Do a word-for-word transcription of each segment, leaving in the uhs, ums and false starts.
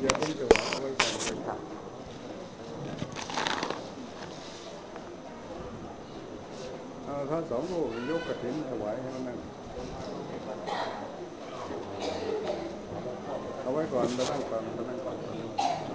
อย่าเพิ่งถวายเอาไว้ก่อนเลยครับเอาถ้าสองลูกยกกฐินถวายให้มันนั่นเอาไว้ก่อนไปนั่งก่อนไปนั่งก่อนไปนั่ง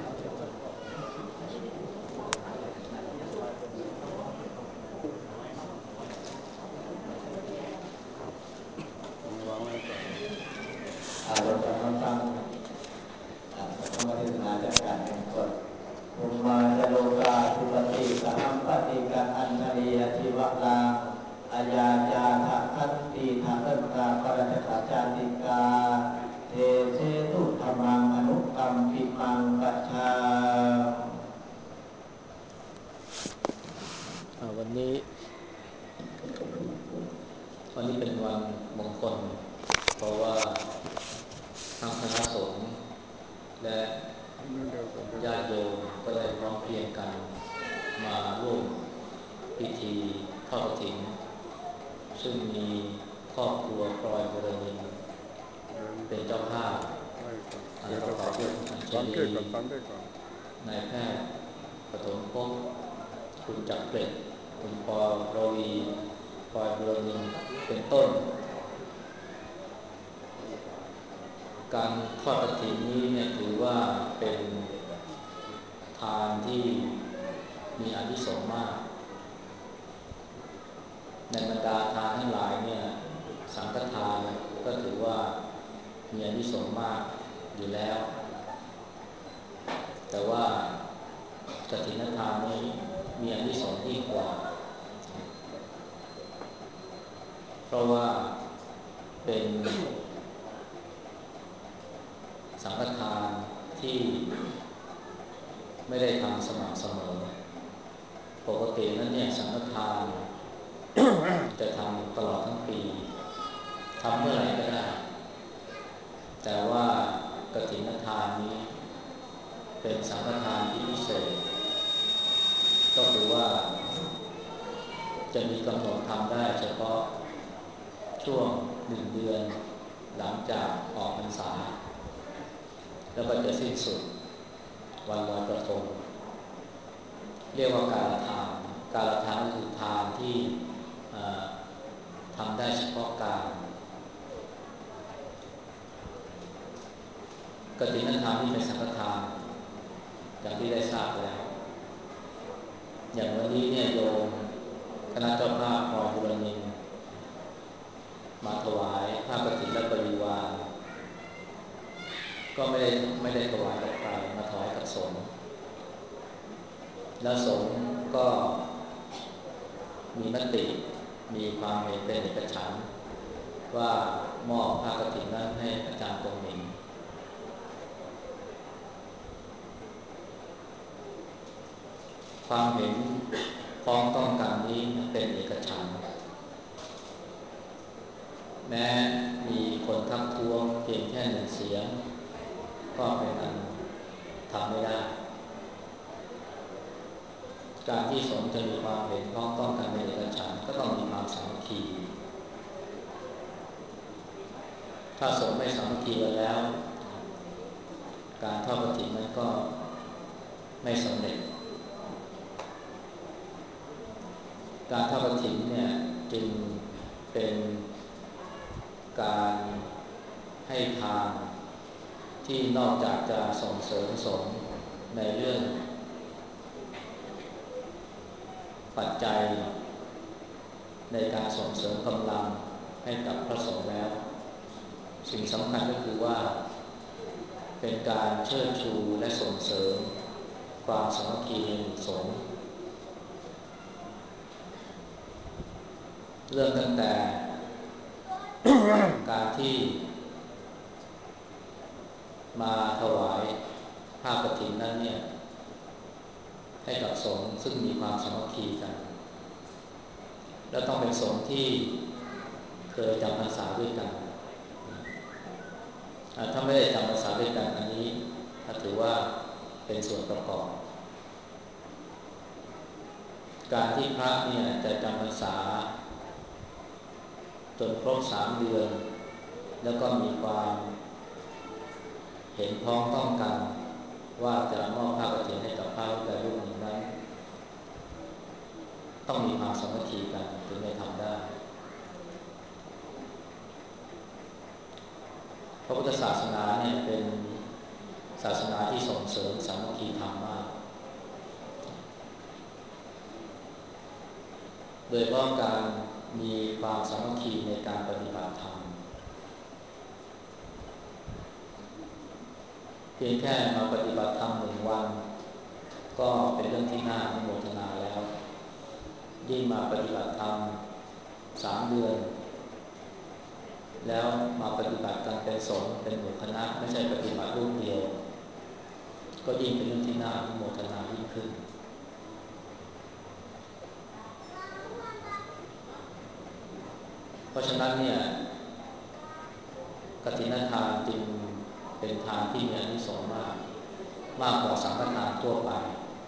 วางไว้ก่อนอารมณ์ของตั้งธรรมเทศนาจากการแห่งกฎอุมาจโลกาสุปฏิสัมปติกะอันนเรียทิวะลาอาญาจาทะคันติทะเอิตาปรัจจจาติกาเทเสตุธรรมังอนุกรรมปิมังปัจฉาวันนี้วันนี้เป็นวันมงคลเพราะว่าทางคณะสงฆ์และญาติโยมก็ได้พร้อมเพรียงกันมาร่วมพิธีทอดกฐินซึ่งมีครอบครัวพลอยบุรณินเป็นเจ้าภาพประกอบด้วยคุณอัญชลีนายแพทย์ปฐมภพคุณจักรเกรดคุณปอรวีพลอยบุรณินเป็นต้นการทอดกฐินนี้เนี่ยถือว่าเป็นทานที่มีอานิสงส์มากในบรรดาทานทั้งหลายเนี่ยสังฆทานก็ถือว่ามีอานิสงส์มากอยู่แล้วแต่ว่ากฐินทานนี้มีอานิสงส์ยิ่งกว่าเพราะว่าเป็นสังฆทานที่ไม่ได้ทำสม่ำเสมอปกตินั้นเนี่ยสังฆทานจะทำตลอดทั้งปีทำเมื่อไหร่ก็ได้แต่ว่ากฐินทานนี้เป็นสังฆทานที่พิเศษก็คือว่าจะมีกำหนดทำได้เฉพาะช่วงหนึ่งเดือนหลังจากออกพรรษาแล้วก็จะสิ้นสุดวันลอยกระทงเรียกว่าการทานการทานคือทานที่ทำได้เฉพาะการกฐินทานที่เป็นสังฆทานอย่างที่ได้ทราบแล้วอย่างวันนี้เนี่ยโยมคณะเจ้าภาพพลอยบุรณินมาถวายผ้ากฐินและบริวารก็ไม่ได้ไม่ได้ถวายกับใครมาถวายกับสงฆ์และสงฆ์ก็มีมติมีความเห็นเป็นเอกฉันท์ว่ามอบผ้ากฐินนั้นให้อาจารย์ตรงหมิงความเห็นพ้องต้องกันนี้เป็นเอกฉันท์แม้มีคนทักท้วงเพียงแค่หนึ่งเสียงก็เป็นอันทำไม่ได้การที่สงฆ์จะมีความเห็นพ้องต้องกันเป็นเอกฉันท์ก็ต้องมีความสามัคคีถ้าสงฆ์ไม่สามัคคีกันแล้วการทอดกฐินนั้นก็ไม่สำเร็จการทอดกฐินเนี่ยจึงเป็นการให้ทานที่นอกจากจะส่งเสริมสงฆ์ในเรื่องปัจจัยในการส่งเสริมกำลังให้กับพระสงฆ์แล้วสิ่งสำคัญก็คือว่าเป็นการเชิดชูและส่งเสริมความสามัคคีในสงฆ์เริ่มตั้งแต่การที่มาถวายผ้ากฐินนั้นเนี่ยให้กับสงฆ์ซึ่งมีความสามัคคีกันและต้องเป็นสงฆ์ที่เคยจำพรรษาด้วยกันถ้าไม่ได้จำพรรษาด้วยกันอันนี้ถ้าถือว่าเป็นส่วนประกอบการที่พระเนี่ยจะจำพรรษาจนครบสามเดือนแล้วก็มีความเห็นพ้องต้องกันว่าจะมอบผ้ากฐินให้กับพระรูปใดรูปหนึ่งนั้นต้องมีความสามัคคีกันถึงจะทำได้พระพุทธศาสนาเนี่ยเป็นศาสนาที่ส่งเสริมสามัคคีธรรมมากโดยเพราะการมีความสามัคคีในการปฏิบัติธรรมเพียงแค่มาปฏิบัติธรรมหนึ่งวันก็เป็นเรื่องที่น่าอนุโมทนาแล้วยิ่งมาปฏิบัติธรรมสามเดือนแล้วมาปฏิบัติกันเป็นสงฆ์เป็นหมู่คณะไม่ใช่ปฏิบัติรูปเดียวก็ยิ่งเป็นเรื่องที่น่าอนุโมทนายิ่งขึ้นเพราะฉะนั้นเนี่ยกฐินทานจึงเป็นทานที่มีอานิสงส์มากมากกว่าสังฆทานทั่วไป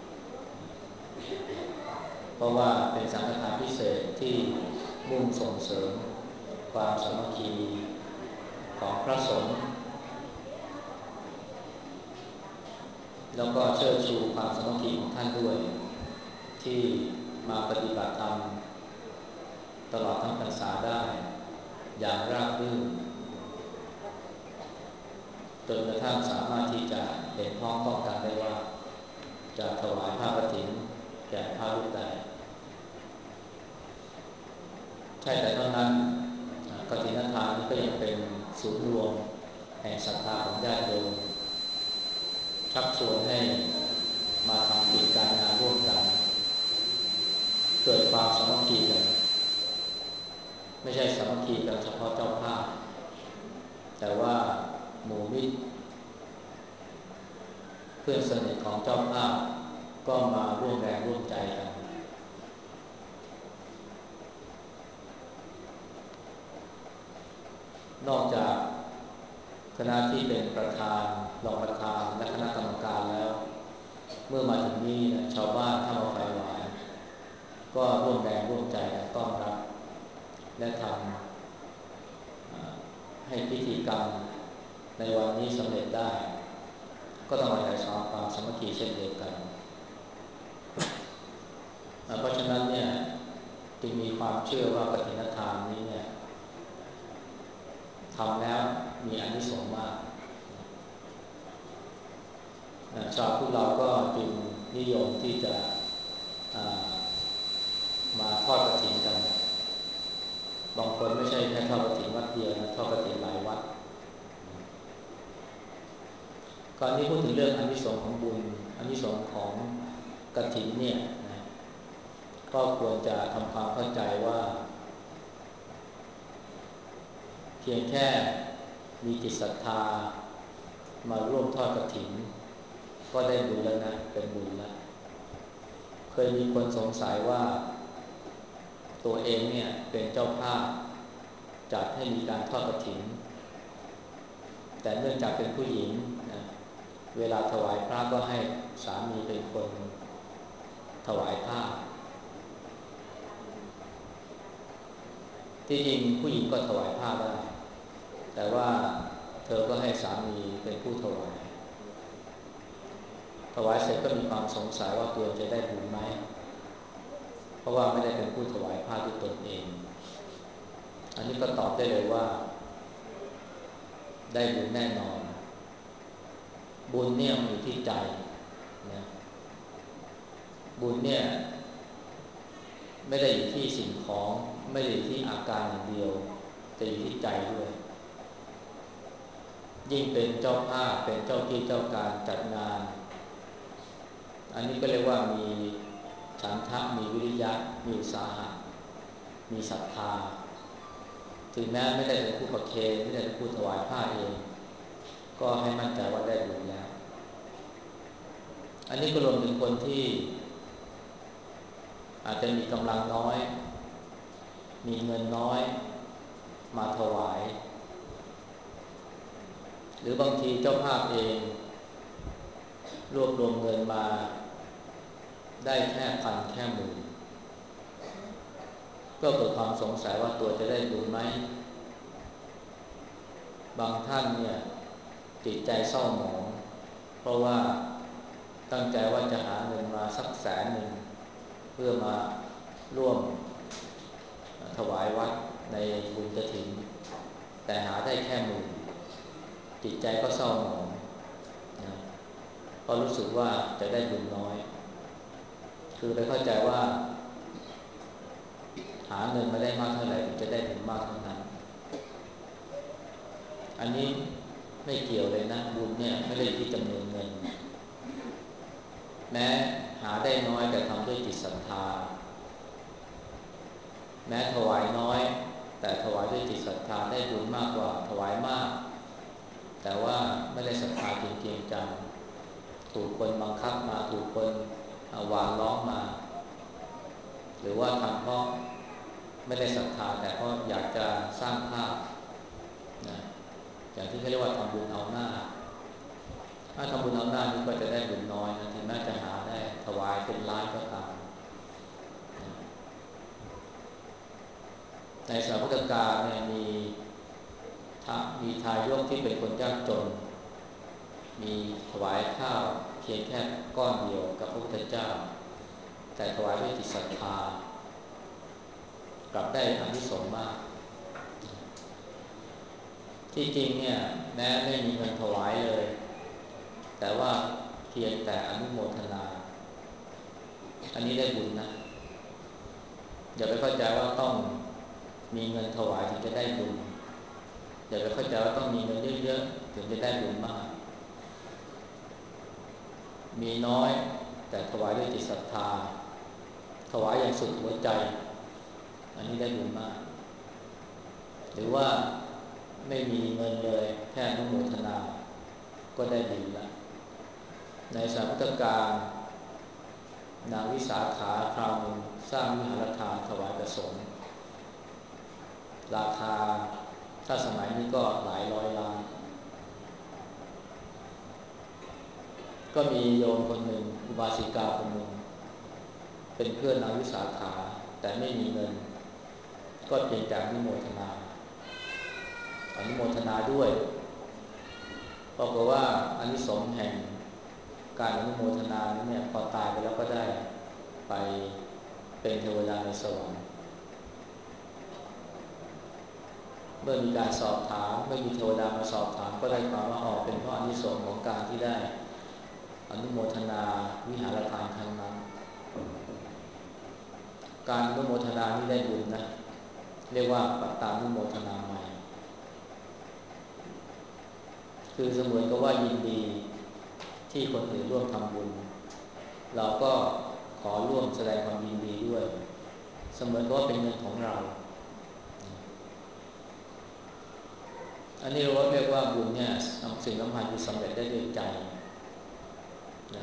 เพราะว่าเป็นสังฆทานพิเศษที่มุ่งส่งเสริมความสามัคคีของพระสงฆ์แล้วก็เชิดชูความสามัคคีของท่านด้วยที่มาปฏิบัติธรรมตลอดทั้งพรรษาได้อย่างราบรื่นจนกระทั่งสามารถที่จะเห็นพ้องต้องกันได้ว่าจะถวายผ้ากฐินแก่พระรูปใดใช่แต่เท่านั้นกฐินทานนี้ก็ยังเป็นศูนย์รวมแห่งศรัทธาของญาติโยมชักชวนให้มาทำกิจการงานร่วมกันเกิดความสามัคคีกันไม่ใช่สามัคคีกันเฉพาะเจ้าภาพแต่ว่าหมู่มิตรเพื่อนสนิทของเจ้าภาพก็มาร่วมแรงร่วมใจกันนอกจากคณะที่เป็นประธานรองประธานและคณะกรรมการแล้วเมื่อมาถึงนี้ชาวบ้านถ้ามาไฟหวานก็ร่วมแรงร่วมใจกันต้อนรับและทำให้พิธีกรรมในวันนี้สำเร็จได้ก็ต้องอาศัยความสามัคคีเช่นเดียวกันเพราะฉะนั้นเนี่ยจึงมีความเชื่อว่ากฐินทานนี้เนี่ยทำแล้วมีอานิสงส์มากชาวพุทธเราก็จึงนิยมที่จะมาทอดกฐินกันบางคนไม่ใช่แค่ทอดกฐินวัดเดียวนะทอดกฐินหลายวัดก่อนที่พูดถึงเรื่องอานิสงส์ของบุญอานิสงส์ของกฐินเนี่ยนะก็ควรจะทำความเข้าใจว่าเพียงแค่มีจิตศรัทธามาร่วมทอดกฐินก็ได้บุญแล้วนะเป็นบุญแล้วเคยมีคนสงสัยว่าตัวเองเนี่ยเป็นเจ้าภาพจัดให้มีการทอดกฐินแต่เนื่องจากเป็นผู้หญิงนะเวลาถวายพระก็ให้สามีเป็นคนถวายผ้าที่จริงผู้หญิงก็ถวายผ้าได้แต่ว่าเธอก็ให้สามีเป็นผู้ถวายถวายเสร็จก็มีความสงสัยว่าตัวจะได้บุญไหมเพราะว่าไม่ได้เป็นผู้ถวายผ้าด้วยตนเองอันนี้ก็ตอบได้เลยว่าได้บุญแน่นอนบุญเนี่ยมันอยู่ที่ใจนะบุญเนี่ยไม่ได้อยู่ที่สิ่งของไม่ได้อยู่ที่อาการอย่างเดียวแต่อยู่ที่ใจด้วยยิ่งเป็นเจ้าภาพเป็นเจ้าที่เจ้าการจัดงานอันนี้ก็เรียกว่ามีฉันทะมีวิริยะมีอุตสาหะมีศรัทธาถึงแม้ไม่ได้เป็นผู้ประเคนไม่ได้เป็นผู้ถวายผ้าเองก็ให้มั่นใจว่าได้บุญแล้วอันนี้ก็รวมถึงคนที่อาจจะมีกำลังน้อยมีเงินน้อยมาถวายหรือบางทีเจ้าภาพเองรวบรวมเงินมาได้แค่พันแค่หมื่นก็เกิดความสงสัยว่าตัวจะได้บุญไหมบางท่านเนี่ยจิตใจเศร้าหมองเพราะว่าตั้งใจว่าจะหาเงินมาสักแสนหนึ่งเพื่อมาร่วมถวายวัดในบุญกฐินแต่หาได้แค่หมื่นจิตใจก็เศร้าหมองนะเพราะรู้สึกว่าจะได้บุญน้อยคือไปเข้าใจว่าหาเงินมาได้มากเท่าไหร่จะได้บุญมากเท่านั้นอันนี้ไม่เกี่ยวเลยนะบุญเนี่ยไม่ได้ที่จำนวนเงินแม้หาได้น้อยแต่ทำด้วยจิตศรัทธาแม้ถวายน้อยแต่ถวายด้วยจิตศรัทธาได้บุญมากกว่าถวายมากแต่ว่าไม่ได้ศรัทธาจริงๆจังถูกคนบังคับมาถูกคนหวานล้อมมาหรือว่าทำเพราะไม่ได้ศรัทธาแต่เพราะอยากจะสร้างภาพนะอย่างที่เขาเรียกว่าทำบุญเอาหน้าถ้าทำบุญเอาหน้านี่ก็จะได้บุญน้อยนะถึงแม้จะหาได้ถวายเป็นล้านก็ตามในสมัยพุทธกาลเนี่ยมีมีทายกที่เป็นคนยากจนมีถวายข้าวเพียงแค่ก้อนเดียวกับพระพุทธเจ้าแต่ถวายด้วยจิตศรัทธากลับได้อานิสงส์มากที่จริงเนี่ยแม้ไม่มีเงินถวายเลยแต่ว่าเพียงแต่อนุโมทนาอันนี้ได้บุญนะอย่าไปเข้าใจว่าต้องมีเงินถวายถึงจะได้บุญอย่าไปเข้าใจว่าต้องมีเงินเยอะๆถึงจะได้บุญมากมีน้อยแต่ถวายด้วยจิตศรัทธาถวายอย่างสุดหัวใจอันนี้ได้บุญมากหรือว่าไม่มีเงินเลยแค่อนุโมทนาก็ได้บุญแล้วในสมัยพุทธกาลนางวิสาขาคราวหนึ่งสร้างวิหารทานถวายพระสงฆ์ราคาถ้าสมัยนี้ก็หลายร้อยล้านก็มีโยมคนหนึ่งอุบาสิกาคนหนึ่งเป็นเพื่อนนางวิสาขาแต่ไม่มีเงินก็เพียงแต่อนุโมทนาอนุโมทนาด้วยเพราะว่าอานิสงส์แห่งการอนุโมทนานั้นเนี่ยพอตายไปแล้วก็ได้ไปเป็นเทวดาในสวรรค์เมื่อมีการสอบถามเมื่อมีเทวดามาสอบถามก็ได้ความว่าอ๋อเป็นเพราะอานิสงส์ของการที่ได้อนุโมทนาวิหารทานครั้งนั้นการอนุโมทนานี่ได้บุญนะเรียกว่าปัตตานุโมทนาใหม่คือเสมือนกับว่ายินดีที่คนอื่นร่วมทำบุญเราก็ขอร่วมแสดงความยินดีด้วยเสมือนกับว่าเป็นเงินของเราอันนี้เราเรียกว่าบุญเนี่ยสิ่งสำคัญคือสำเร็จได้ด้วยใจนะ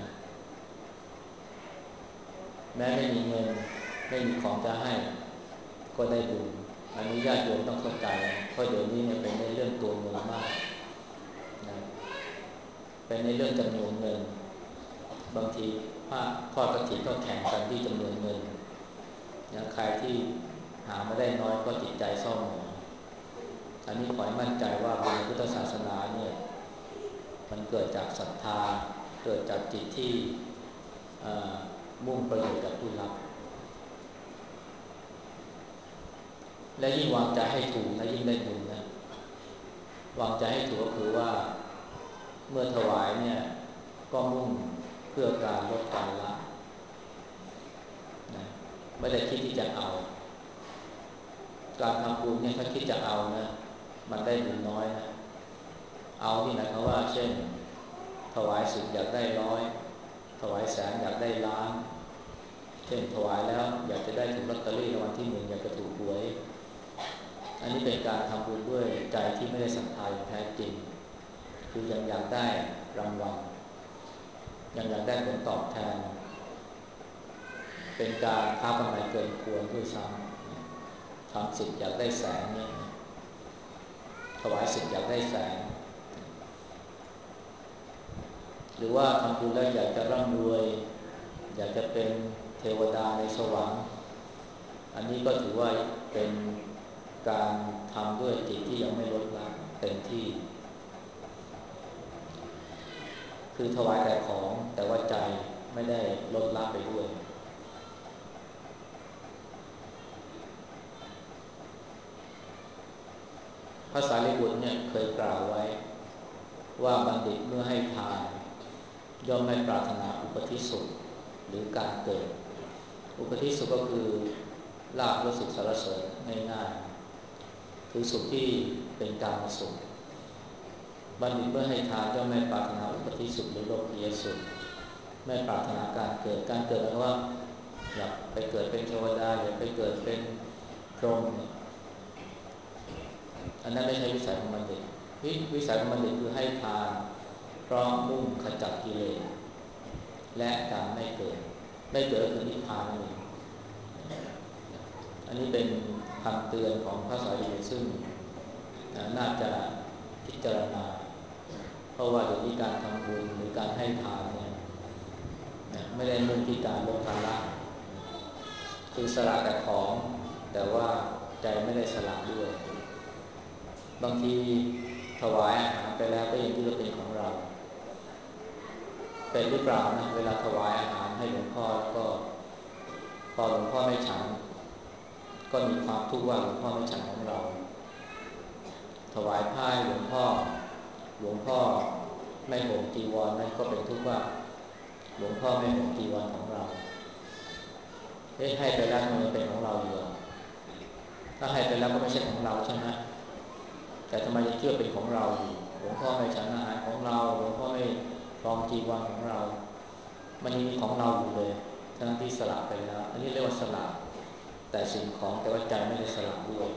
แม้ไม่มีเงินไม่มีของจะให้ก็ได้บุญอนุญาตโยมต้องเข้าใจเพราะเดี๋ยวนี้เนี่ยเป็นในเรื่องตัวเงินมากนะเป็นในเรื่องจำนวนเงินบางทีภาคทอดกฐินก็แข่งกันที่จำนวนเงินอย่างใครที่หาไม่ได้น้อยก็จิตใจเศร้าหมองอันนี้ขอให้มั่นใจว่าบุญพุทธศาสนาเนี่ยมันเกิดจากศรัทธาเกิดจากจิตที่มุ่งประโยชน์กับผู้รับและยิ่งวางใจให้ถูกนะยิ่งได้บุญนะวางใจให้ถูกก็คือว่าเมื่อถวายเนี่ยก็มุ่งเพื่อการลดการละนะไม่ได้คิดที่จะเอาการทำบุญเนี่ยถ้าคิดจะเอานะมันได้บุญน้อยนะเอาที่ไหนเขาว่าเช่นถวายสิบอยากได้ร้อยถวายแสนอยากได้ล้านเช่นถวายแล้วอยากจะได้ถูกลอตเตอรี่รางวัลที่หนึ่งอยากจะถูกหวยอันนี้เป็นการทำบุญด้วยใจที่ไม่ได้ศรัทธาอย่างแท้จริงคือยังอยากได้รางวัลยังอยากได้ผลตอบแทนเป็นการค้ากำไรเกินควรด้วยซ้ำทำสิบอยากได้แสนเนี่ยถวายสิบอยากได้แสนหรือว่าทำบุญแล้วอยากจะร่ำรวยอยากจะเป็นเทวดาในสวรรค์อันนี้ก็ถือว่าเป็นการทำด้วยจิตที่ยังไม่ลดละเต็มที่คือถวายแต่ของแต่ว่าใจไม่ได้ลดละไปด้วยพระสารีบุตรเนี่ยเคยกล่าวไว้ว่าบัณฑิตเมื่อให้ทานย่อมไม่ปรารถนาอุปธิสุขหรือการเกิดอุปธิสุขก็คือลาภยศสุขสรรเสริญง่ายๆคือสุขที่เป็นกามสุขบัณฑิตเมื่อให้ทานย่อมไม่ปรารถนาอุปธิสุขหรือโลกียสุขไม่ปรารถนาการเกิดการเกิดแล้วว่าอยากไปเกิดเป็นเทวดาอยากไปเกิดเป็นพรหมอันนั้นไม่ใช่วิสัยของบัณฑิตวิสัยของบัณฑิตคือให้ทานเพราะมุ่งขจัดกิเลสและการไม่เกิดไม่เกิดคือนิพพานนั่นเองอันนี้เป็นคำเตือนของพระสารีบุตรซึ่งน่าจะพิจารณาเพราะว่าเดี๋ยวนี้การทำบุญหรือการให้ทานเนี่ยไม่ได้มุ่งที่การลดภาระคือสละแต่ของแต่ว่าใจไม่ได้สละด้วยบางทีถวายอาหารไปแล้วก็ยังคิดว่าเป็นของเราเป็นหรือเปล่านะเวลาถวายอาหารให้หลวงพ่อแล้วก็พอหลวงพ่อไม่ฉันก็มีความทุกข์ว่าหลวงพ่อไม่ฉันของเราถวายผ้าให้หลวงพ่อหลวงพ่อไม่ห่มจีวรนั่นก็เป็นทุกข์ว่าหลวงพ่อไม่ห่มจีวรของเราเฮ้ให้ไปแล้วมันเป็นของเราอยู่ถ้าให้ไปแล้วก็ไม่ใช่ของเราใช่ไหมแต่ทำไมยังเชื่อเป็นของเราอยู่หลวงพ่อไม่ฉันอาหารของเราหลวงพ่อไม่ครองจีวรของเรามันยังมีของเราอยู่เลยทั้งที่สละไปแล้วอันนี้เรียกว่าสละแต่สิ่งของแต่ว่าใจไม่ได้สละด้วย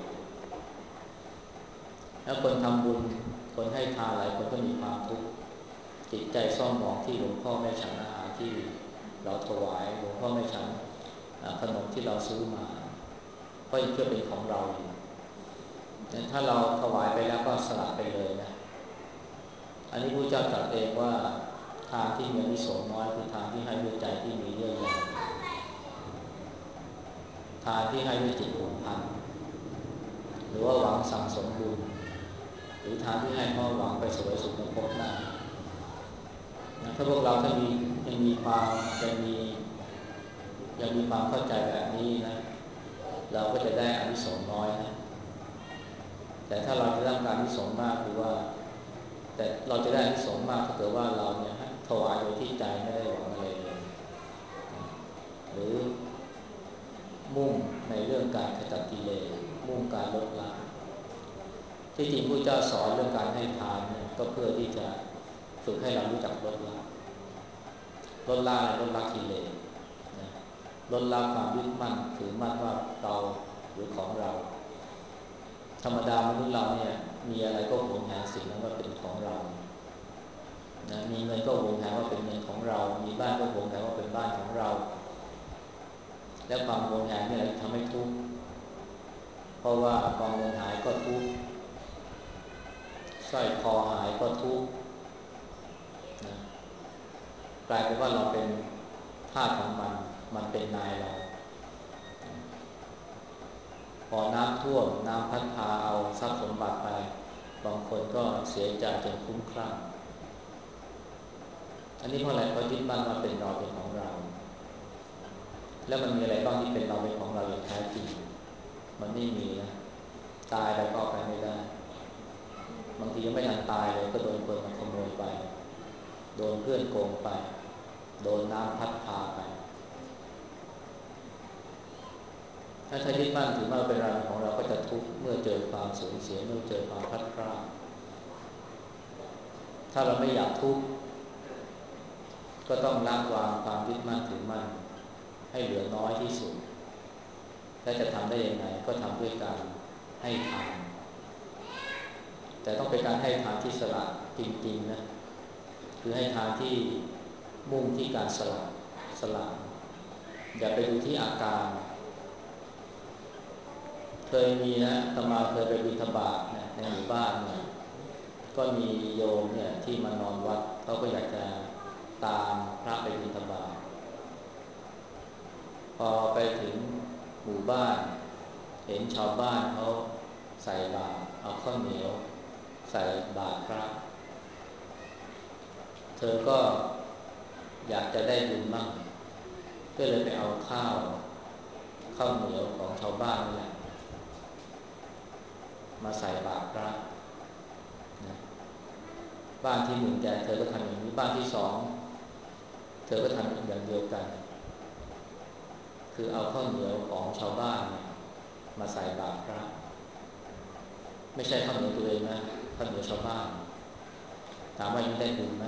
แล้วคนทำบุญคนให้ทานหลายคนก็มีความทุกข์จิตใจซ่อมหมองที่หลวงพ่อไม่ฉันอาหารที่เราถวายหลวงพ่อไม่ฉันขนมที่เราซื้อมาเพราะยังเชื่อเป็นของเราอยู่ถ้าเราถวายไปแล้วก็สละไปเลยนะอันนี้พระเจ้าตรัสเองว่าทานที่มีอานิสงส์น้อยคือทานที่ให้ด้วยใจที่มีเยื่อใยทานที่ให้ด้วยจิตผูกพันหรือว่าหวังสั่งสมบุญหรือทานที่ให้เพราะหวังไปสวยสุขในภพหน้าถ้าพวกเราถ้ามียังมีความยังมียังมีความเข้าใจแบบนี้นะเราก็จะได้อานิสงส์น้อยนะแต่ถ้าเราจะได้การอานิสงส์มากคือว่าแต่เราจะได้อานิสงส์มากถ้าเกิดว่าเราเนี่ยถวายโดยที่ใจไม่ได้หวังอะไรเลยหรือมุ่งในเรื่องการขจัดกิเลสมุ่งการลดละที่จริงพระเจ้าสอนเรื่องการให้ทานเนี่ยก็เพื่อที่จะฝึกให้เรารู้จักลดละลดละลดละกิเลสลดละความยึดมั่นถือมั่นว่าเราหรือของเราธรรมดามนุษย์เราเนี่ยมีอะไรก็หวงแหนสิ่งนั้นว่าเป็นของเรานะมีเงินก็หวงแหนว่าเป็นเงินของเรามีบ้านก็หวงแหนว่าเป็นบ้านของเราและความหวงแหนนี่แหละทำให้ทุกข์เพราะว่าความหวงหายก็ทุกข์สร้อยคอหายก็ทุกข์นะกลายเป็นว่าเราเป็นทาสของมันมันเป็นนายเราพอน้ำท่วมน้ำพัดพาเอาทรัพย์สมบัติไปบางคนก็เสียใจจนคุ้มคลั่งอันนี้เพราะอะไรเพราะยึดมั่นว่าเป็นเราเป็นของเราแล้วมันมีอะไรบ้างที่เป็นเราเป็นของเราอย่างแท้จริงมันไม่มีนะตายไปก็ไปไม่ได้บางทียังไม่ทันตายเลยก็โดนคนมาขโมยไปโดนเพื่อนโกงไปโดนน้ำพัดพาไปถ้าใช้ยึดมั่นถือว่าเป็นเราของเราก็จะทุกข์เมื่อเจอความสูญเสียเมื่อเจอความพลัดพรากถ้าเราไม่อยากทุกข์ก็ต้องละวางความยึดมั่นถือมั่นให้เหลือน้อยที่สุดและจะทำได้ยังไงก็ทำด้วยการให้ทานแต่ต้องเป็นการให้ทานที่สละจริงๆนะคือให้ทานที่มุ่งที่การสละสละอย่าไปดูที่อาการเคยมีนะอาตมาเคยไปบิณฑบาตนะในหมู่บ้านเนี่ยก็มีโยมเนี่ยที่มานอนวัดเขาก็อยากจะตามพระไปบิณฑบาตพอไปถึงหมู่บ้านเห็นชาวบ้านเขาใส่บาตรเอาข้าวเหนียวใส่บาตรพระเธอก็อยากจะได้บุญมากก็เลยไปเอาข้าวข้าวเหนียวของชาวบ้านนี่แหละมาใส่บาตรพระนะบ้านที่หนึ่งแกเธอก็ทำอย่างนี้บ้านที่สองเธอก็ทำอย่างเดียวกันคือเอาข้าวเหนียวของชาวบ้านเนี่ยมาใส่บาตรพระไม่ใช่ข้าวเหนียวตัวเองนะข้าวเหนียวชาวบ้านถามว่ายังได้บุญไหม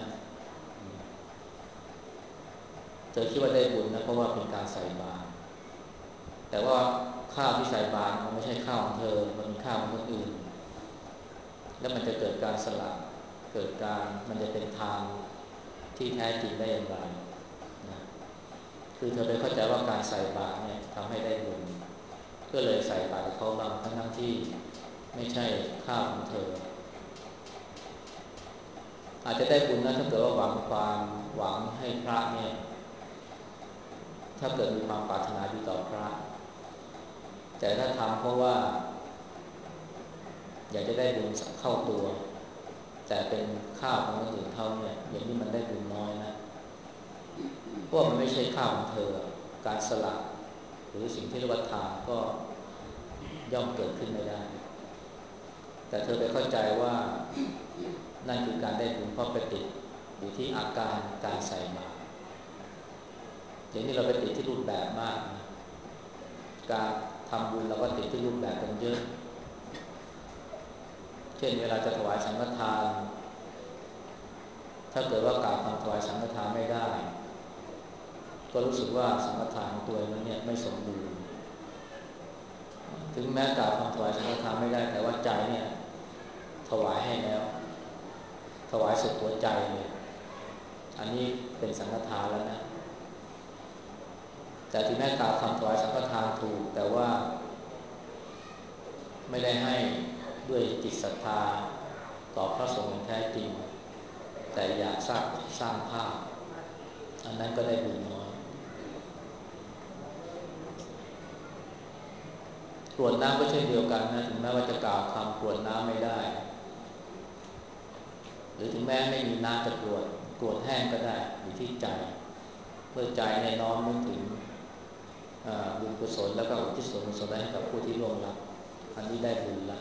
เธอคิดว่าได้บุญนะเพราะว่าเป็นการใส่บาตรแต่ว่าข้าวที่ใส่บาตรมันไม่ใช่ข้าวของเธอมันเป็นข้าวของคนอื่นแล้วมันจะเกิดการสละเกิดการมันจะเป็นทางที่แท้จริงได้อย่างไรนะคือเธอไปเข้าใจว่าการใส่บาตรเนี่ยทำให้ได้บุญก็เลยใส่บาตรเขาบางทั้งที่ไม่ใช่ข้าวของเธออาจจะได้บุญนะถ้าเกิดว่าหวังความหวังให้พระเนี่ยถ้าเกิดมีความปรารถนาดีต่อพระแต่ถ้าทำเพราะว่าอยากจะได้บุญเข้าตัวแต่เป็นข้าวของคนอื่นเขาเนี่ยอย่างนี้มันได้บุญน้อยนะเพราะมันไม่ใช่ข้าวของเธอการสละหรือสิ่งที่เรียกว่าทานก็ย่อมเกิดขึ้นไม่ได้แต่เธอไปเข้าใจว่านั่นคือการได้บุญเพราะไปติดอยู่ที่อาการการใส่บาตรอย่างนี้เราไปติดที่รูปแบบมากนะการทำบุญเราก็ติดที่รูปแบบกันเยอะเช่นเวลาจะถวายสังฆทานถ้าเกิดว่ากล่าวคำถวายสังฆทานไม่ได้ก็รู้สึกว่าสังฆทานของตัวเองนั้นเนี่ยไม่สมบูรณ์ถึงแม้กล่าวคำถวายสังฆทานไม่ได้แต่ว่าใจเนี่ยถวายให้แล้วถวายสุดหัวใจเลยอันนี้เป็นสังฆทานแล้วนะแต่ถึงแม้กล่าวคำถวายสังฆทานถูกแต่ว่าไม่ได้ให้ด้วยจิตศรัทธาต่อพระสงฆ์อย่างแท้จริงแต่อยากสร้างสร้างภาพอันนั้นก็ได้บุญน้อยกรวดน้ำก็เช่นเดียวกันนะถึงแม้ว่าจะกล่าวคำกรวดน้ำไม่ได้หรือถึงแม้ไม่มีน้ำจะกรวดกรวดแห้งก็ได้อยู่ที่ใจเมื่อใจในน้อมนึกถึงบุญกุศลแล้วก็อุทิศส่วนกุศลให้กับผู้ที่ร่วงรับอันนี้ได้บุญละ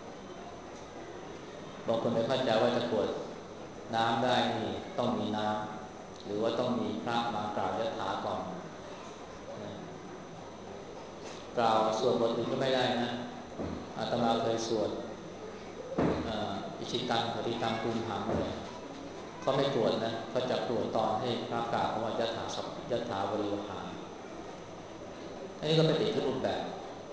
บางคนไม่เข้าใจว่าจะกรวดน้ำได้นี่ต้องมีน้ำหรือว่าต้องมีพระมากล่าวยถาก่อนนะกล่าวสวดบทอื่นก็ไม่ได้นะอาตมาเคยสวดอิชิตังปฏิตังตุมหังเนี่ยเขาไม่ตรวจนะเขาจะตรวจตอนให้พระกล่าวว่ายถาสัพยถาบริวหารอันนี้ก็เป็นติดที่รูปแบบ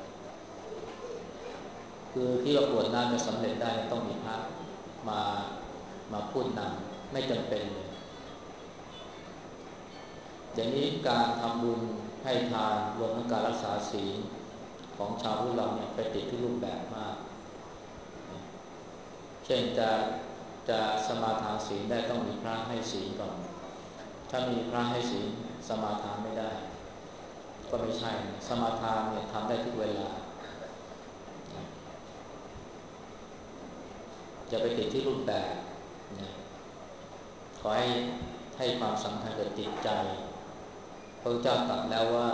คือที่เรากรวดน้ำจะสำเร็จได้ต้องมีพระมามาพูดนำไม่จำเป็นเลยอย่างนี้การทำบุญให้ทานรวมทั้งการรักษาศีลของชาวพุทธเราเนี่ยไปติดที่รูปแบบมากเช่นจะจะสมาทานศีลได้ต้องมีพระให้ศีลก่อนถ้ามีพระให้ศีลสมาทานไม่ได้ก็ไม่ใช่สมาทานเนี่ยทำได้ทุกเวลาจะไปติดที่รูปแบบนะขอให้ให้ความสำคัญกับจิตใจพระเจ้าตรัสแล้วว่า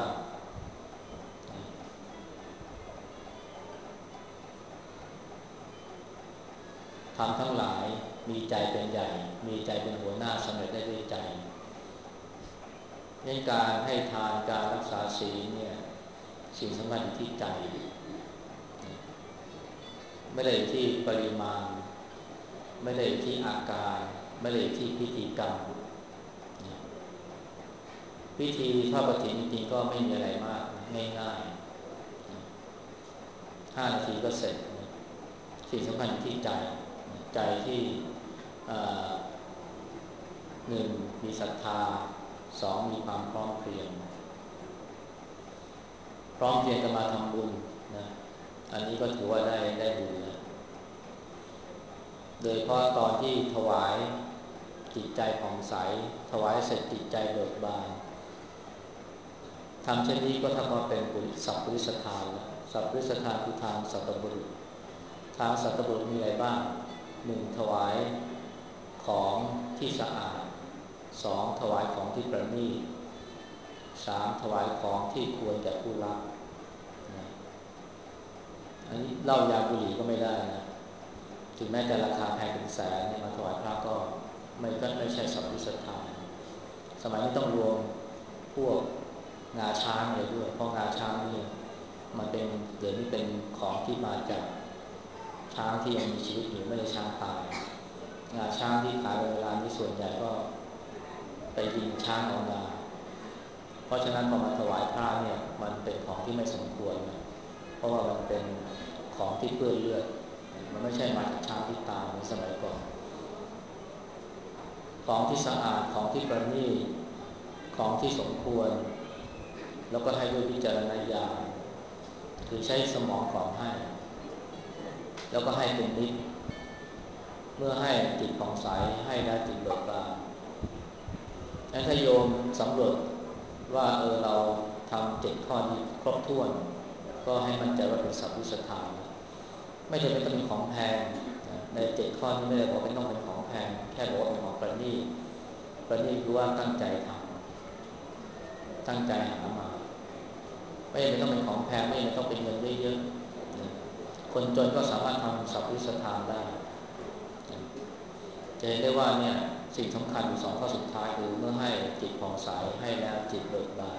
ทำทั้งหลายมีใจเป็นใหญ่มีใจเป็นหัวหน้าสำเร็จได้ด้วยใจในการให้ทานการรักษาศีลเนี่ยสิ่งสำคัญอยู่ที่ใจไม่ได้ที่ปริมาณไม่ได้ที่อาการไม่ได้ที่พิธีกรรมพิธีทอดกฐินจริงๆก็ไม่มีอะไรมากง่ายๆห้านาทีก็เสร็จสิ่งสำคัญอยู่ที่ใจใจที่หนึ่งมีศรัทธาสองมีความพร้อมเพรียงพร้อมเพรียงกันมาทำบุญนะอันนี้ก็ถือว่าได้ได้บุญแล้วโดยเพราะตอนที่ถวายจิตใจผ่องใสถวายเสร็จจิตใจเบิกบานทำเช่นนี้ก็ทำมาเป็นสัพพุริสทานแล้วสัพพุริสทานคือทางสัตบุรุษทางสัตบุรุษมีอะไรบ้างหนึ่งถวายของที่สะอาดสองถวายของที่ประณีตสามถวายของที่ควรแก่ผู้รับนะอันนี้เหล้ายาบุหรี่ก็ไม่ได้นะถึงแม้จะราคาแพงเป็นแสนเนี่ยมาถวายพระก็ไม่ก็ไม่ใช่สัพพุสธานสมัยนี้ต้องรวมพวกงาช้างเลยด้วยเพราะงาช้างนี่มันเป็นเดี๋ยวนี้เป็นของที่มาจากช้างที่ยังมีชีวิตอยู่ไม่ได้ช้างตายงาช้างที่ขายเวลานี้ส่วนใหญ่ก็ไปยิงช้างเอางาเพราะฉะนั้นพอมาถวายพระเนี่ยมันเป็นของที่ไม่สมควรนะเพราะว่ามันเป็นของที่เปื้อนเลือดมันไม่ใช่มาจากช้างที่ตายในสมัยก่อนของที่สะอาดของที่ประณีตของที่สมควรแล้วก็ให้ด้วยวิจารณญาณคือใช้สมองก่อนให้แล้วก็ให้เป็นนิจเมื่อให้จิตผ่องใสให้แล้วจิตเบิกบานงั้นถ้าโยมสำรวจว่าเออเราทำเจ็ดข้อนี้ครบถ้วนก็ให้มั่นใจว่าเป็นสัพพุสธานไม่จำเป็นต้องเป็นของแพงในเจ็ดข้อนี้ไม่ได้บอกเป็นต้องเป็นของแพงแค่บอกว่าเป็นของประณีตประณีตคือว่าตั้งใจทำตั้งใจหามาไม่จำเป็นต้องเป็นของแพงไม่จำเป็นต้องเป็นเงินเยอะๆคนจนก็สามารถทำสัพพุสธานได้จะเห็นได้ว่าเนี่ยสิ่งสำคัญอยู่สองข้อสุดท้ายคือเมื่อให้จิตผ่องใสให้แล้วจิตเบิกบาน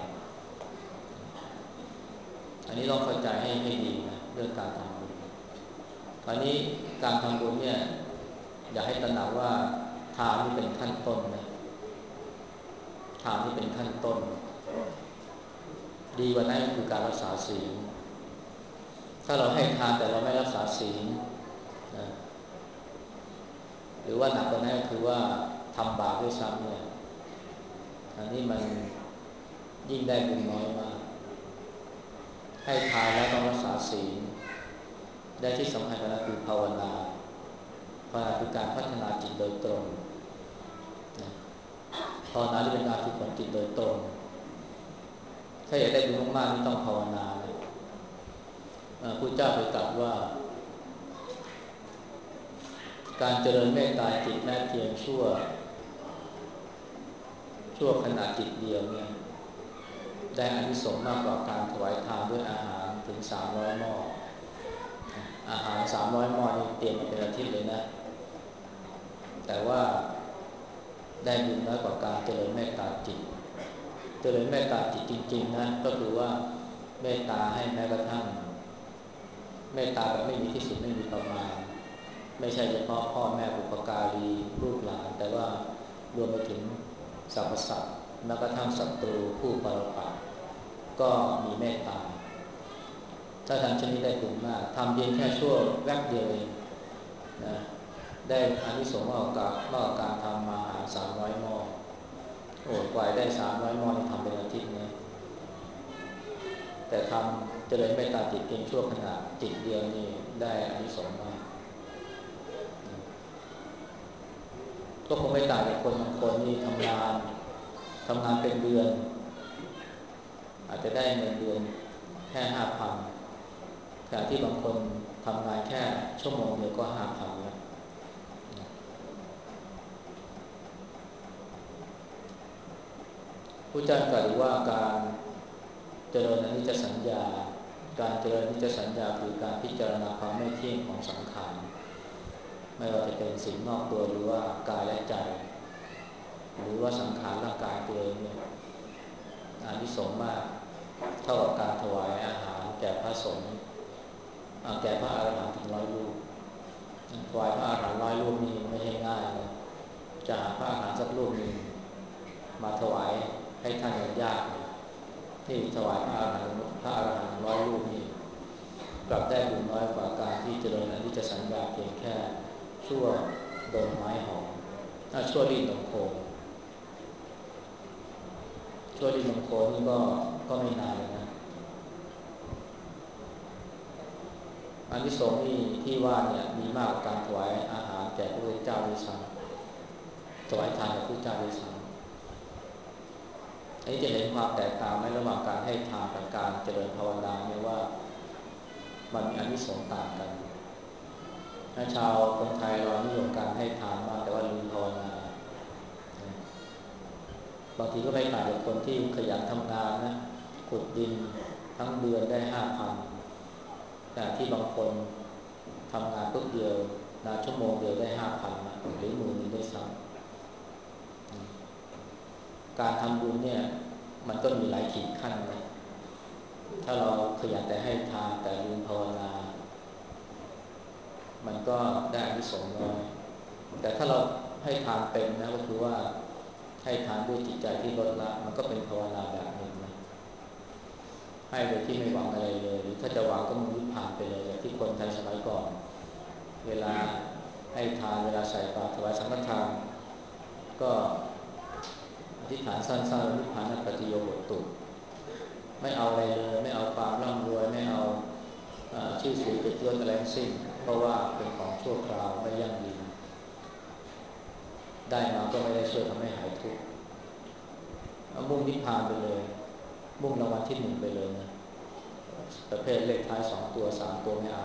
อันนี้ต้องเข้าใจให้ให้ดีนะเรื่องการทำบุญคราวนี้การทำบุญเนี่ยอย่าให้ตระหนักว่าทานนี่เป็นขั้นต้นนะทานนี่เป็นขั้นต้นดีกว่านั้นคือการรักษาศีลถ้าเราให้ทานแต่เราไม่รักษาศีลนะหรือว่าหนักกว่านั้นก็คือว่าทำบาปด้วยซ้ำเนี่ยอันนี้มันยิ่งได้บุญน้อยมากให้ทานแล้วต้องรักษาศีลได้ที่สำคัญกว่านั้นคือภาวนาภาวนาคือการพัฒนาจิตโดยตรงนะภาวนาที่เป็นการฝึกฝนจิตโดยตรงถ้าอยากได้บุญมากๆนี่ต้องภาวนานะพระพุทธเจ้าเคยตรัสว่าการเจริญเมตตาจิตแม้เพียงชั่วชั่วขณะจิตเดียวเนี่ยได้อานิสงส์มากกว่าการถวายทานด้วยอาหารถึงสามร้อยหม้ออาหารสามร้อยหม้อนี่เตรียมมาเป็นอาทิตย์เลยนะแต่ว่าได้บุญน้อยกว่าการเจริญเมตตาจิตเจริญเมตตาจิตจริงๆนะก็คือว่าเมตตาให้แม้กระทั่งเมตตาแบบไม่มีที่สุดไม่มีประมาณไม่ใช่เฉพาะพ่อแม่บุพการีลูกหลานแต่ว่ารวมไปถึงสรรพสัตว์แม้กระทั่งศัตรูผู้ปรปักษ์ก็มีเมตตาถ้าทำชนิดได้บุญมากทำเพียงแค่ชั่วแวบเดียวเองนะได้อานิสงส์มากกว่ามากกว่าการทำมาหารสามร้อยหม้อโอ้กว่าได้สามร้อยหม้อนี่ทำเป็นอาทิตย์นะแต่ทำเจริญเมตตาจิตเพียงชั่วขณะจิตเดียวนี่ได้อานิสงส์มากก็คงไม่ต่างจากคนบางคนนี่ทำงานทำงานเป็นเดือนอาจจะได้เงินเดือนแค่ห้าพันขณะที่บางคนทำงานแค่ชั่วโมงเดียวก็ห้าพันแล้วผู้อาจารย์ตรัสว่าการเจริญอนิจจสัญญาการเจริญอนิจจสัญญาคือการพิจารณาความไม่เที่ยงของสังขารไม่ว่าจะเป็นสิ่งนอกตัวหรือว่ากายและใจหรือว่าสังขารร่างกายตัวเองเนี่ยอานิสงส์มากเท่ากับการถวายอาหารแก่พระสงฆ์แก่พระอรหันต์ถึงร้อยรูปถวายพระอรหันต์ร้อยรูปนี่ไม่ใช่ง่ายนะจะหาพระอรหันต์สักรูปนึงมาถวายให้ท่านอย่างยากที่ถวายพระอรหันต์พระอรหันต์ร้อยรูปนี่กลับได้บุญน้อยกว่าการที่เจริญอนิจจสัญญาเพียงแค่ชั่วดมไม้หอมชั่วรีดนมโคชั่วรีดนมโคนี่ก็ก็ไม่นานเลยนะอานิสงส์นี่ที่ว่าเนี่ยมีมากกว่าการถวายอาหารแก่พระพุทธเจ้าด้วยซ้ำถวายทานแก่พระพุทธเจ้าด้วยซ้ำอันนี้จะเห็นความแตกต่างไหมระหว่างการให้ทานกับการเจริญภาวนาเนี่ยว่ามันมีอานิสงส์ต่างกันชาวคนไทยเรานิยมการให้ทานมากแต่ว่าลืมภาวนาบางทีก็ไม่ต่างจากคนที่ขยันทำงานนะขุดดินทั้งเดือนได้ห้าพันแต่ที่บางคนทำงานปุ๊บเดียวนานชั่วโมงเดียวได้ห้าพันนะหรือหมื่นนึงได้ซ้ำการทำบุญเนี่ยมันก็มีหลายขีดขั้นนะถ้าเราขยันแต่ให้ทานแต่ลืมภาวนามันก็ได้อานิสงส์น้อยแต่ถ้าเราให้ทานเป็นนะก็คือว่าให้ทานด้วยจิตใจที่ลดละมันก็เป็นภาวนาแบบหนึ่งนะให้โดยที่ไม่หวังอะไรเลยหรือถ้าจะหวังก็มุ่งนิพพานไปเลยอย่างที่คนไทยสมัยก่อนเวลาให้ทานเวลาใส่บาตรถวายสังฆทานก็อธิษฐานสั้นๆนิพพานัปฏิโยโหตุไม่เอาอะไรเลยไม่เอาความร่ำรวยไม่เอาชื่อเสียงเกียรติยศอะไรทั้งสิ้นเพราะว่าเป็นของชั่วคราวไม่ยั่งยืนได้มาก็ไม่ได้ช่วยทำให้หายทุกข์มุ่งนิพพานไปเลยมุ่งรางวัลที่หนึ่งไปเลยนะประเภทเลขท้ายสองตัวสามตัวไม่เอา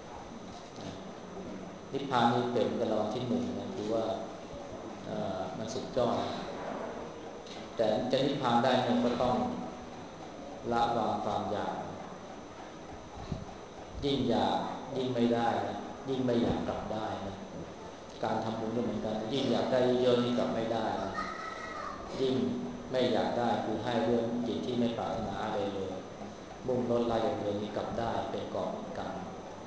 นิพพานนี่เป็นรางวัลที่หนึ่งนะคือว่ามันสุดยอดแต่จะนิพพานได้เนี่ยก็ต้องละวางความอยากยิ่งอยากยิ่งไม่ได้นะยิ่งไม่อยากกลับได้นะการทำบุญก็เหมือนกันยิ่งอยากได้เยอะนี่กลับไม่ได้นะยิ่งไม่อยากได้คือให้เรื่องจิตที่ไม่ปรารถนาอะไรเลยมุ่งลดละอย่างเดียวนี้กลับได้เป็นกอบเป็นกรรม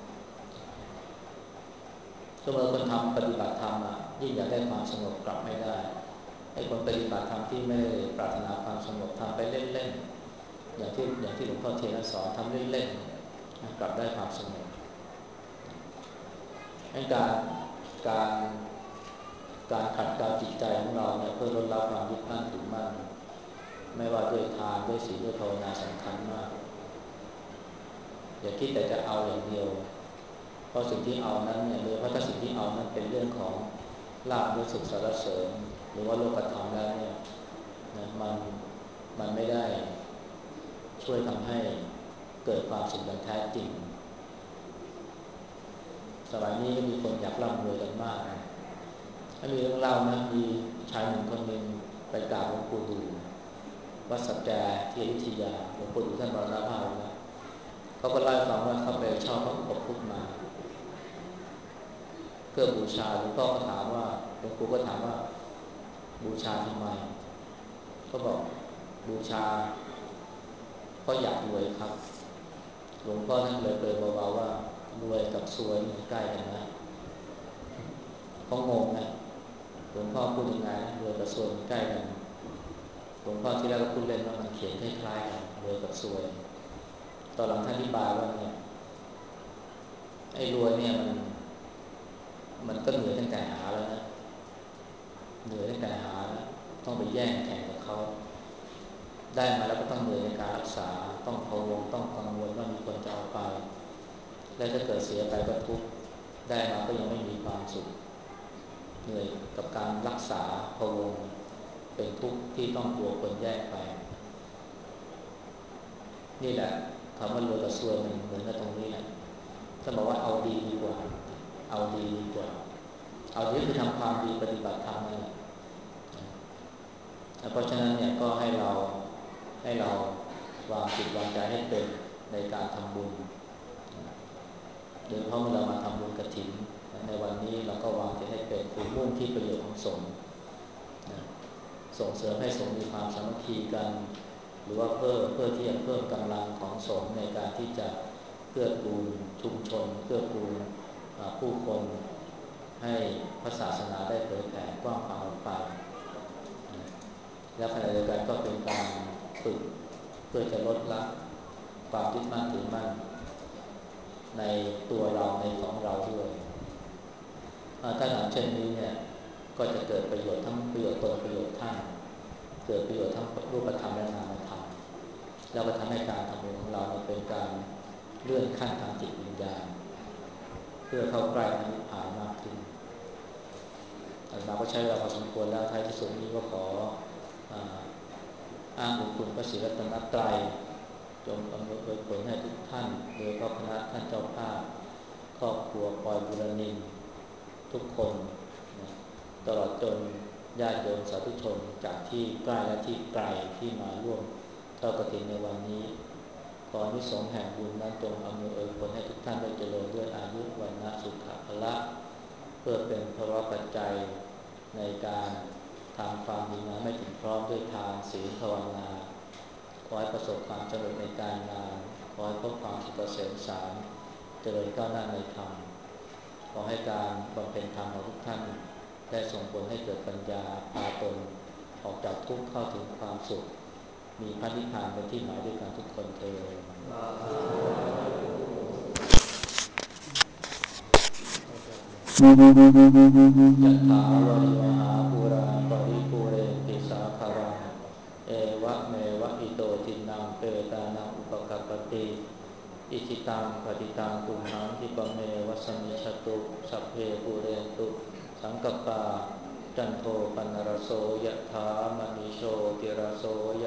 เสมอคนทำปฏิบัติธรรมอ่ะยิ่งอยากได้ความสงบกลับไม่ได้ไอ้คนปฏิบัติธรรมที่ไม่ได้ปรารถนาความสงบทำไปเล่นๆอย่างที่อย่างที่หลวงพ่อเทียนสอนทำเล่นๆกลับได้ความสงบให้การการการขัดเกลาจิตใจของเราเนี่ยเพื่อลดละความยึดมั่นถือมั่นไม่ว่าด้วยทานด้วยศีลด้วยภาวนาสำคัญมากอย่าคิดแต่จะเอาอย่างเดียวเพราะสิ่งที่เอานั้นเนี่ยโดยเพราะถ้าสิ่งที่เอานั้นเป็นเรื่องของลาภยศสุขสรรเสริญหรือว่าโลกธรรมแล้วเนี่ยนะมันมันไม่ได้ช่วยทำให้เกิดความสุขอย่างแท้จริงสมัยนี้ก็มีคนอยากร่ำรวยกันมากนะถ้ามีเรื่องเล่านะมีชายหนุ่มคนหนึ่งไปกราบหลวงปู่ดูวัดสัจแจที่อยุธยาหลวงปู่ดูท่านมรณภาพแล้วเขาก็เล่าให้ฟังว่าเขาไปเช่าพระอุปคุฎมาเพื่อบูชาหลวงพ่อก็ถามว่าหลวงปู่ก็ถามว่าบูชาทำไมเขาบอกบูชาเพราะอยากรวยครับหลวงพ่อท่านเลยเปรยเบาๆว่ารวยกับซวยมันใกล้กันนะเขางงนะหลวงพ่อพูดยังไงรวยกับซวยมันใกล้กันหลวงพ่อที่แรกก็พูดเล่นว่ามันเขียนคล้ายๆกันรวยกับซวยตอนหลังท่านอธิบายว่าเนี่ยไอ้รวยเนี่ยมันมันก็เหนื่อยตั้งแต่หาแล้วนะเหนื่อยตั้งแต่หาแล้วต้องไปแย่งแข่งกับเขาได้มาแล้วก็ต้องเหนื่อยในการรักษาต้องพะวงต้องกังวลว่ามีคนจะเอาไปและถ้าเกิดเสียไปก็ทุกข์ได้มาก็ยังไม่มีความสุขเหนื่อยกับการรักษาพะวงเป็นทุกข์ที่ต้องกลัวคนแย่งไปนี่แหละคำว่ารวยกับซวยมันเหมือนกันตรงนี้แหละถ้าบอกว่าเอาดีดีกว่าเอาดีดีกว่าเอาดีคือทำความดีปฏิบัติธรรมนั่นแหละเพราะฉะนั้นเนี่ยก็ให้เราให้เราวางจิตวางใจให้เป็นในการทำบุญโดยเฉพาะเมื่อเรามาทำบุญกฐินในวันนี้เราก็วางจิตให้เป็นคือมุ่งที่ประโยชน์ของสงฆ์ส่งเสริมให้สงฆ์มีความสามัคคีกันหรือว่าเพื่อเพื่อที่จะเพิ่มกำลังของสงฆ์ในการที่จะเกื้อกูลชุมชนเกื้อกูลผู้คนให้พระศาสนาได้เผยแผ่กว้างขวางออกไปและขณะเดียวกันก็เป็นการฝึกเพื่อจะลดละความยึดมั่นถือมั่นในตัวเราในของเราด้วยถ้าทำเช่นนี้เนี่ยก็จะเกิดประโยชน์ทั้งประโยชน์ตนประโยชน์ท่านเกิดประโยชน์ทั้งรูปธรรมและนามธรรมแล้วก็ทำให้การทำบุญของเราเป็นการเลื่อนขั้นทางจิตวิญญาณเพื่อเข้าใกล้พระนิพพานมากขึ้นเราก็ใช้เวลาพอสมควรแล้วท้ายที่สุดนี้ก็ขออ้างบุญคุณพระศรีรัตนตรัยจงอำนวยผลให้ทุกท่านโดยก็คณะท่านเจ้าภาพครอบครัวปอยบุรณินทุกคนนะตลอดจนญาติโยมสาธุชนจากที่ใกล้และที่ไกลที่มาร่วมทอดกฐินในวันนี้ขออานิสงส์แห่งบุญนั้นจงอำนวยอวยผลให้ทุกท่านได้เจริญด้วยอายุวันนะสุขะพละเพื่อเป็นพระปัจจัยในการทำความดีงามให้ถึงพร้อมด้วยทานศีลภาวนาขอให้ประสบความสำเร็จในการงานขอให้พบความสุขเกษมสารเจริญก้าวหน้าในธรรมขอให้การบำเพ็ญธรรมของทุกท่านได้ส่งผลให้เกิดปัญญาพาตนออกจากทุกข์เข้าถึงความสุขมีพระนิพพานเป็นที่หมายด้วยกันทุกคนเทอญยัตถาวาริวหาปุราปริปุเรนติสาคารังเอวะเมวะอิโตทินังเปตานังอุปกัปปติอิจิตังปฏิตังตุมหังคิปะเมวะสมิจฉตุสัพเพปุเรนตุสังกัปปะจันโทปนรโสยะถามณิโชติรโส